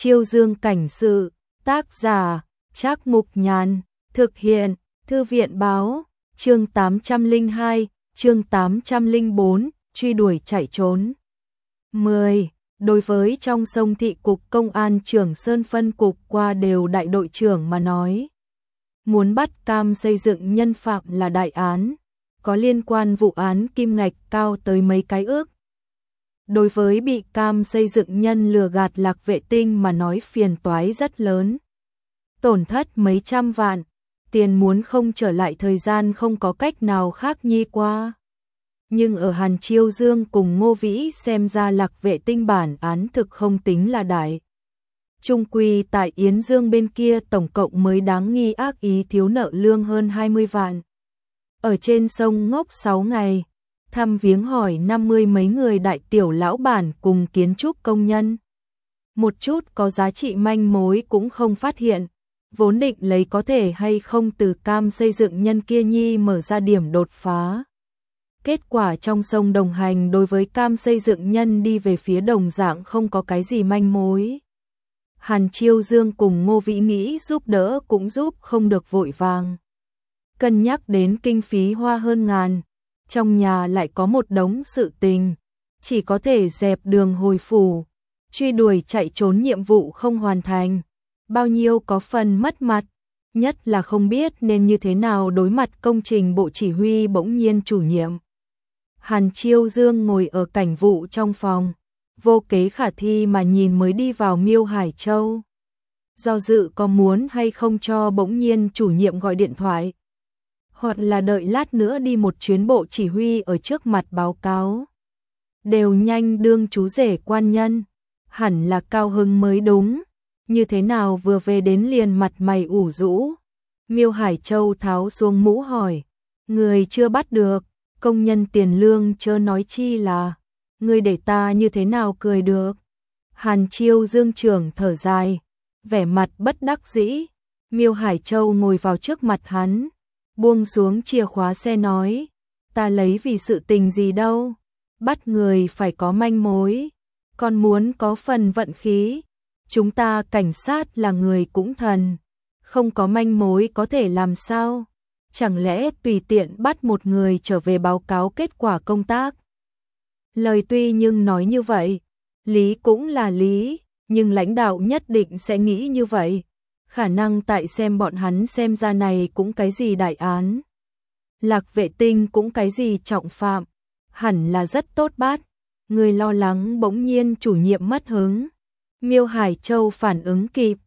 Chiêu Dương cảnh sự, tác giả, Trác Mục Nhàn, thực hiện, Thư viện báo, chương 802, chương 804, truy đuổi chạy trốn. 10. Đối với trong sông thị cục công an Trường Sơn phân cục qua đều đại đội trưởng mà nói, muốn bắt Cam xây dựng nhân phạm là đại án, có liên quan vụ án kim ngạch cao tới mấy cái ước. Đối với bị Cam xây dựng nhân lừa gạt Lạc Vệ Tinh mà nói phiền toái rất lớn. Tổn thất mấy trăm vạn, tiền muốn không trở lại thời gian không có cách nào khác nhi qua. Nhưng ở Hàn Chiêu Dương cùng Ngô Vĩ xem ra Lạc Vệ Tinh bản án thực không tính là đại. Trung quy tại Yến Dương bên kia tổng cộng mới đáng nghi ác ý thiếu nợ lương hơn 20 vạn. Ở trên sông ngốc 6 ngày, thăm viếng hỏi 50 mấy người đại tiểu lão bản cùng kiến trúc công nhân. Một chút có giá trị manh mối cũng không phát hiện, vốn định lấy có thể hay không từ Cam xây dựng nhân kia nhi mở ra điểm đột phá. Kết quả trong sông đồng hành đối với Cam xây dựng nhân đi về phía đồng dạng không có cái gì manh mối. Hàn Chiêu Dương cùng Ngô Vĩ nghĩ giúp đỡ cũng giúp không được vội vàng. Cân nhắc đến kinh phí hoa hơn ngàn, trong nhà lại có một đống sự tình, chỉ có thể dẹp đường hồi phủ, truy đuổi chạy trốn nhiệm vụ không hoàn thành, bao nhiêu có phần mất mặt, nhất là không biết nên như thế nào đối mặt công trình bộ chỉ huy bỗng nhiên chủ nhiệm. Hàn Chiêu Dương ngồi ở cảnh vụ trong phòng, vô kế khả thi mà nhìn mới đi vào Miêu Hải Châu. Do dự có muốn hay không cho bỗng nhiên chủ nhiệm gọi điện thoại, hoặc là đợi lát nữa đi một chuyến bộ chỉ huy ở trước mặt báo cáo. Đều nhanh đương chú rể quan nhân, hẳn là cao hứng mới đúng, như thế nào vừa về đến liền mặt mày ủ rũ. Miêu Hải Châu tháo xuống mũ hỏi, người chưa bắt được, công nhân tiền lương chớ nói chi là, người để ta như thế nào cười được. Hàn Chiêu Dương trưởng thở dài, vẻ mặt bất đắc dĩ. Miêu Hải Châu ngồi vào trước mặt hắn, buông xuống chìa khóa xe nói, ta lấy vì sự tình gì đâu, bắt người phải có manh mối, còn muốn có phần vận khí, chúng ta cảnh sát là người cũng thần, không có manh mối có thể làm sao, chẳng lẽ tùy tiện bắt một người trở về báo cáo kết quả công tác. Lời tuy nhưng nói như vậy, lý cũng là lý, nhưng lãnh đạo nhất định sẽ nghĩ như vậy. Khả năng tại xem bọn hắn xem ra này cũng cái gì đại án, Lạc Vệ Tinh cũng cái gì trọng phạm, hẳn là rất tốt bát. Người lo lắng bỗng nhiên chủ nhiệm mất hứng. Miêu Hải Châu phản ứng kịp,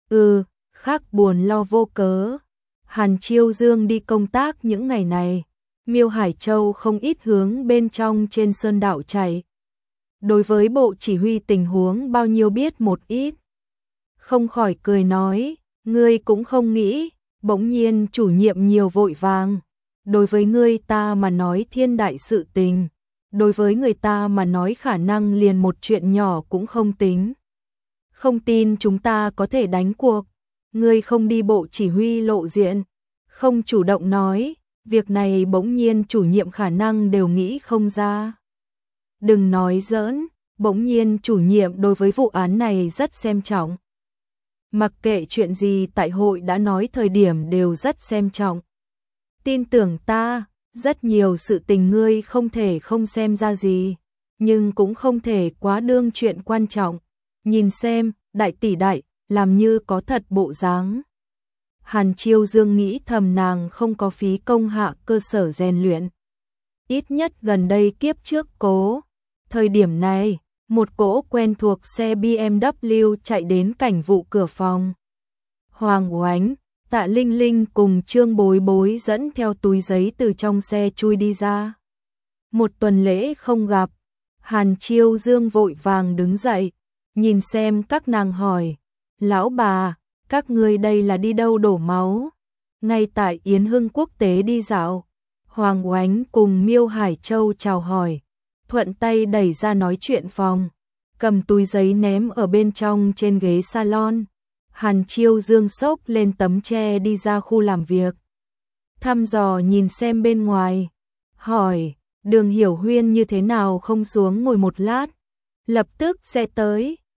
khác buồn lo vô cớ. Hàn Chiêu Dương đi công tác những ngày này, Miêu Hải Châu không ít hướng bên trong trên sơn đảo chạy. Đối với bộ chỉ huy tình huống bao nhiêu biết một ít. Không khỏi cười nói, ngươi cũng không nghĩ, bỗng nhiên chủ nhiệm nhiều vội vàng. Đối với ngươi ta mà nói thiên đại sự tình, đối với người ta mà nói khả năng liền một chuyện nhỏ cũng không tính. Không tin chúng ta có thể đánh cuộc, ngươi không đi bộ chỉ huy lộ diện, không chủ động nói, việc này bỗng nhiên chủ nhiệm khả năng đều nghĩ không ra. Đừng nói giỡn, bỗng nhiên chủ nhiệm đối với vụ án này rất xem trọng. Mặc kệ chuyện gì tại hội đã nói thời điểm đều rất xem trọng. Tin tưởng ta, rất nhiều sự tình ngươi không thể không xem ra gì, nhưng cũng không thể quá đương chuyện quan trọng. Nhìn xem, đại tỷ đại, làm như có thật bộ dáng. Hàn Chiêu Dương nghĩ thầm nàng không có phí công hạ cơ sở rèn luyện. Ít nhất gần đây kiếp trước cố. Thời điểm này, một cỗ quen thuộc xe BMW chạy đến cảnh vụ cửa phòng. Hoàng Oánh, Tạ Linh Linh cùng Trương Bối Bối dẫn theo túi giấy từ trong xe chui đi ra. Một tuần lễ không gặp, Hàn Chiêu Dương vội vàng đứng dậy, nhìn xem các nàng hỏi, lão bà, các ngươi đây là đi đâu đổ máu? Ngay tại Yến Hưng Quốc tế đi dạo, Hoàng Oánh cùng Miêu Hải Châu chào hỏi, thuận tay đẩy ra nói chuyện phòng, cầm túi giấy ném ở bên trong trên ghế salon. Hàn Chiêu Dương xốc lên tấm tre đi ra khu làm việc. Thăm dò nhìn xem bên ngoài, hỏi, Đường Hiểu Huyên như thế nào không xuống ngồi một lát? Lập tức sẽ tới,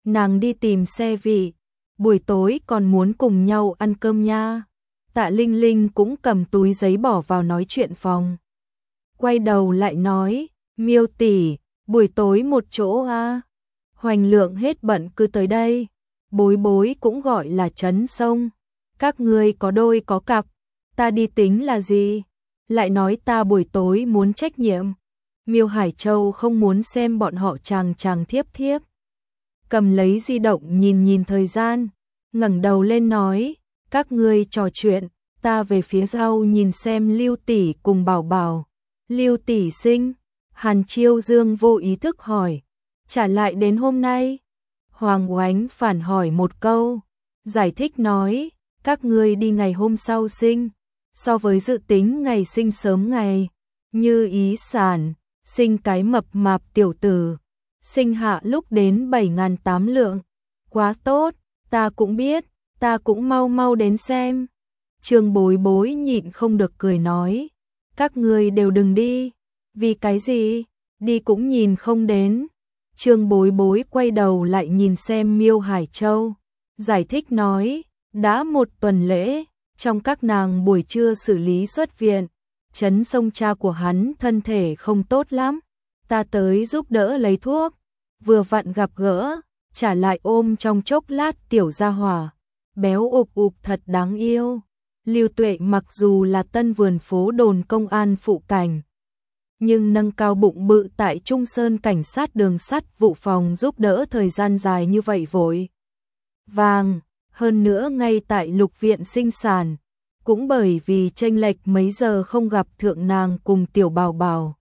nàng đi tìm xe vị, buổi tối còn muốn cùng nhau ăn cơm nha. Tạ Linh Linh cũng cầm túi giấy bỏ vào nói chuyện phòng. Quay đầu lại nói, Miêu tỷ, buổi tối một chỗ à? Hoành Lượng hết bận cứ tới đây. Bối Bối cũng gọi là trấn sông. Các ngươi có đôi có cặp, ta đi tính là gì? Lại nói ta buổi tối muốn trách nhiệm. Miêu Hải Châu không muốn xem bọn họ chàng chàng thiếp thiếp. Cầm lấy di động nhìn nhìn thời gian, ngẩng đầu lên nói, các ngươi trò chuyện, ta về phía sau nhìn xem Lưu tỷ cùng Bảo Bảo. Lưu tỷ sinh? Hàn Chiêu Dương vô ý thức hỏi. Trả lại đến hôm nay? Hoàng Oánh phản hỏi một câu, giải thích nói, các ngươi đi ngày hôm sau sinh, so với dự tính ngày sinh sớm ngày, như ý sản, sinh cái mập mạp tiểu tử, sinh hạ lúc đến 7.800 lượng, quá tốt, ta cũng biết, ta cũng mau mau đến xem. Trương Bối Bối nhịn không được cười nói, các ngươi đều đừng đi, vì cái gì, đi cũng nhìn không đến. Trương Bối Bối quay đầu lại nhìn xem Miêu Hải Châu, giải thích nói, đã một tuần lễ, trong các nàng buổi trưa xử lý xuất viện, trấn sông cha của hắn thân thể không tốt lắm, ta tới giúp đỡ lấy thuốc, vừa vặn gặp gỡ, trả lại ôm trong chốc lát tiểu gia hỏa, béo ụp ụp thật đáng yêu. Lưu Tuệ mặc dù là tân vườn phố đồn công an phụ cảnh, nhưng nâng cao bụng bự tại Trung Sơn cảnh sát đường sắt vụ phòng giúp đỡ thời gian dài như vậy vội vàng, hơn nữa ngay tại lục viện sinh sản, cũng bởi vì chênh lệch mấy giờ không gặp thượng nàng cùng tiểu Bảo Bảo.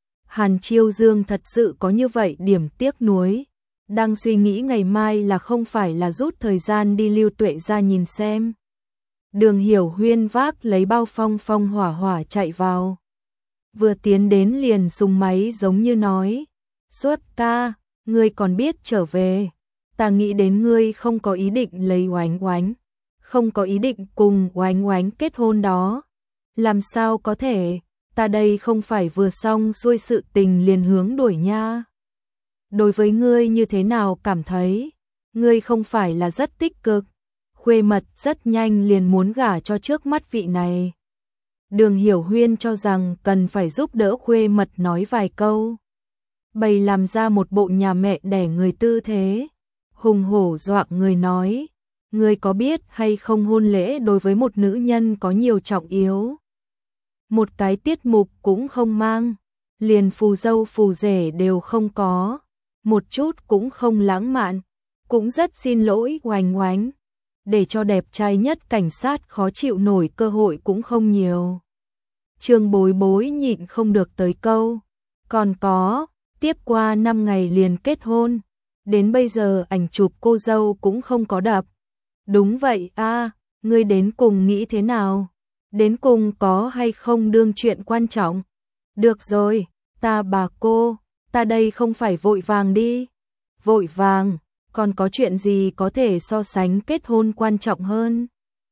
Hàn Chiêu Dương thật sự có như vậy điểm tiếc nuối, đang suy nghĩ ngày mai là không phải là rút thời gian đi Lưu Tuệ ra nhìn xem. Đường Hiểu Huyên vác lấy bao phong phong hỏa hỏa chạy vào. Vừa tiến đến liền súng máy giống như nói, Suốt ca, ngươi còn biết trở về, ta nghĩ đến ngươi không có ý định lấy Oánh Oánh, không có ý định cùng Oánh Oánh kết hôn đó. Làm sao có thể, ta đây không phải vừa xong xuôi sự tình liền hướng đuổi nha. Đối với ngươi như thế nào cảm thấy, ngươi không phải là rất tích cực, khuê mật rất nhanh liền muốn gả cho trước mắt vị này. Đường Hiểu Huyên cho rằng cần phải giúp đỡ khuê mật nói vài câu. Bày làm ra một bộ nhà mẹ đẻ người tư thế, hùng hổ dọa người nói, ngươi có biết hay không hôn lễ đối với một nữ nhân có nhiều trọng yếu. Một cái tiết mục cũng không mang, liền phù dâu phù rể đều không có, một chút cũng không lãng mạn, cũng rất xin lỗi Oánh Oánh. Để cho đẹp trai nhất cảnh sát khó chịu nổi cơ hội cũng không nhiều. Trương Bối Bối nhịn không được tới câu, còn có, tiếp qua 5 ngày liền kết hôn, đến bây giờ ảnh chụp cô dâu cũng không có đập. Đúng vậy a, ngươi đến cùng nghĩ thế nào? Đến cùng có hay không đương chuyện quan trọng? Được rồi, bà cô, ta đây không phải vội vàng đi. Vội vàng, còn có chuyện gì có thể so sánh kết hôn quan trọng hơn?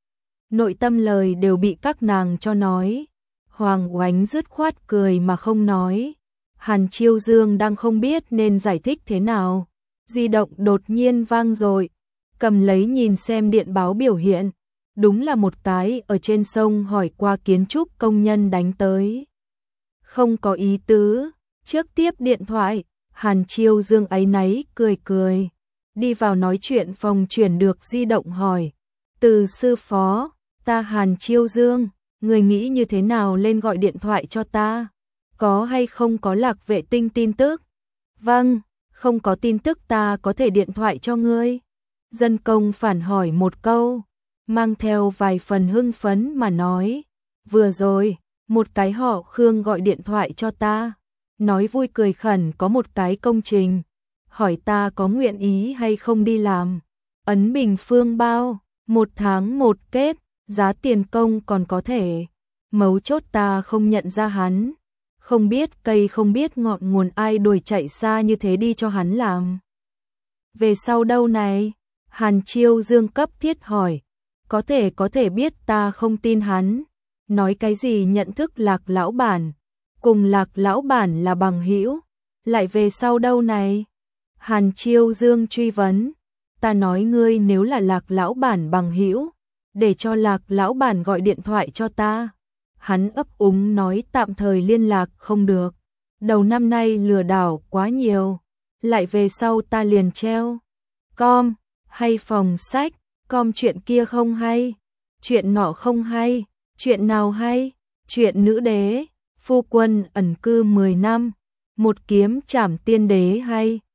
Nội tâm lời đều bị các nàng cho nói. Hoàng Oánh dứt khoát cười mà không nói. Hàn Chiêu Dương đang không biết nên giải thích thế nào. Di động đột nhiên vang rồi, cầm lấy nhìn xem điện báo biểu hiện. Đúng là một cái ở trên sông hỏi qua kiến trúc công nhân đánh tới. Không có ý tứ, trước tiếp điện thoại, Hàn Chiêu Dương áy náy cười cười. Đi vào nói chuyện phòng chuyển được di động hỏi. Từ sư phó, ta Hàn Chiêu Dương, người nghĩ như thế nào lên gọi điện thoại cho ta? Có hay không có Lạc Vệ Tinh tin tức? Vâng, không có tin tức ta có thể điện thoại cho ngươi. Dân công phản hỏi một câu, mang theo vài phần hưng phấn mà nói. Vừa rồi, một cái họ Khương gọi điện thoại cho ta, nói vui cười khẩn có một cái công trình, hỏi ta có nguyện ý hay không đi làm. Ấn Bình Phương bao, 1 tháng 1 kết, giá tiền công còn có thể. Mấu chốt ta không nhận ra hắn, không biết cây không biết ngọn nguồn ai đuổi chạy xa như thế đi cho hắn làm. Về sau đâu này? Hàn Chiêu Dương cấp thiết hỏi. Có thể biết ta không tin hắn. Nói cái gì nhận thức Lạc lão bản, cùng Lạc lão bản là bằng hữu, lại về sau đâu này? Hàn Chiêu Dương truy vấn. ta nói ngươi nếu là Lạc lão bản bằng hữu, để cho Lạc lão bản gọi điện thoại cho ta. Hắn ấp úng nói tạm thời liên lạc không được. Đầu năm nay lừa đảo quá nhiều, lại về sau ta liền treo. Com, hay phòng sách, com chuyện kia không hay, chuyện nọ không hay, chuyện nào hay, chuyện nữ đế, phu quân ẩn cư 10 năm, một kiếm trảm tiên đế hay.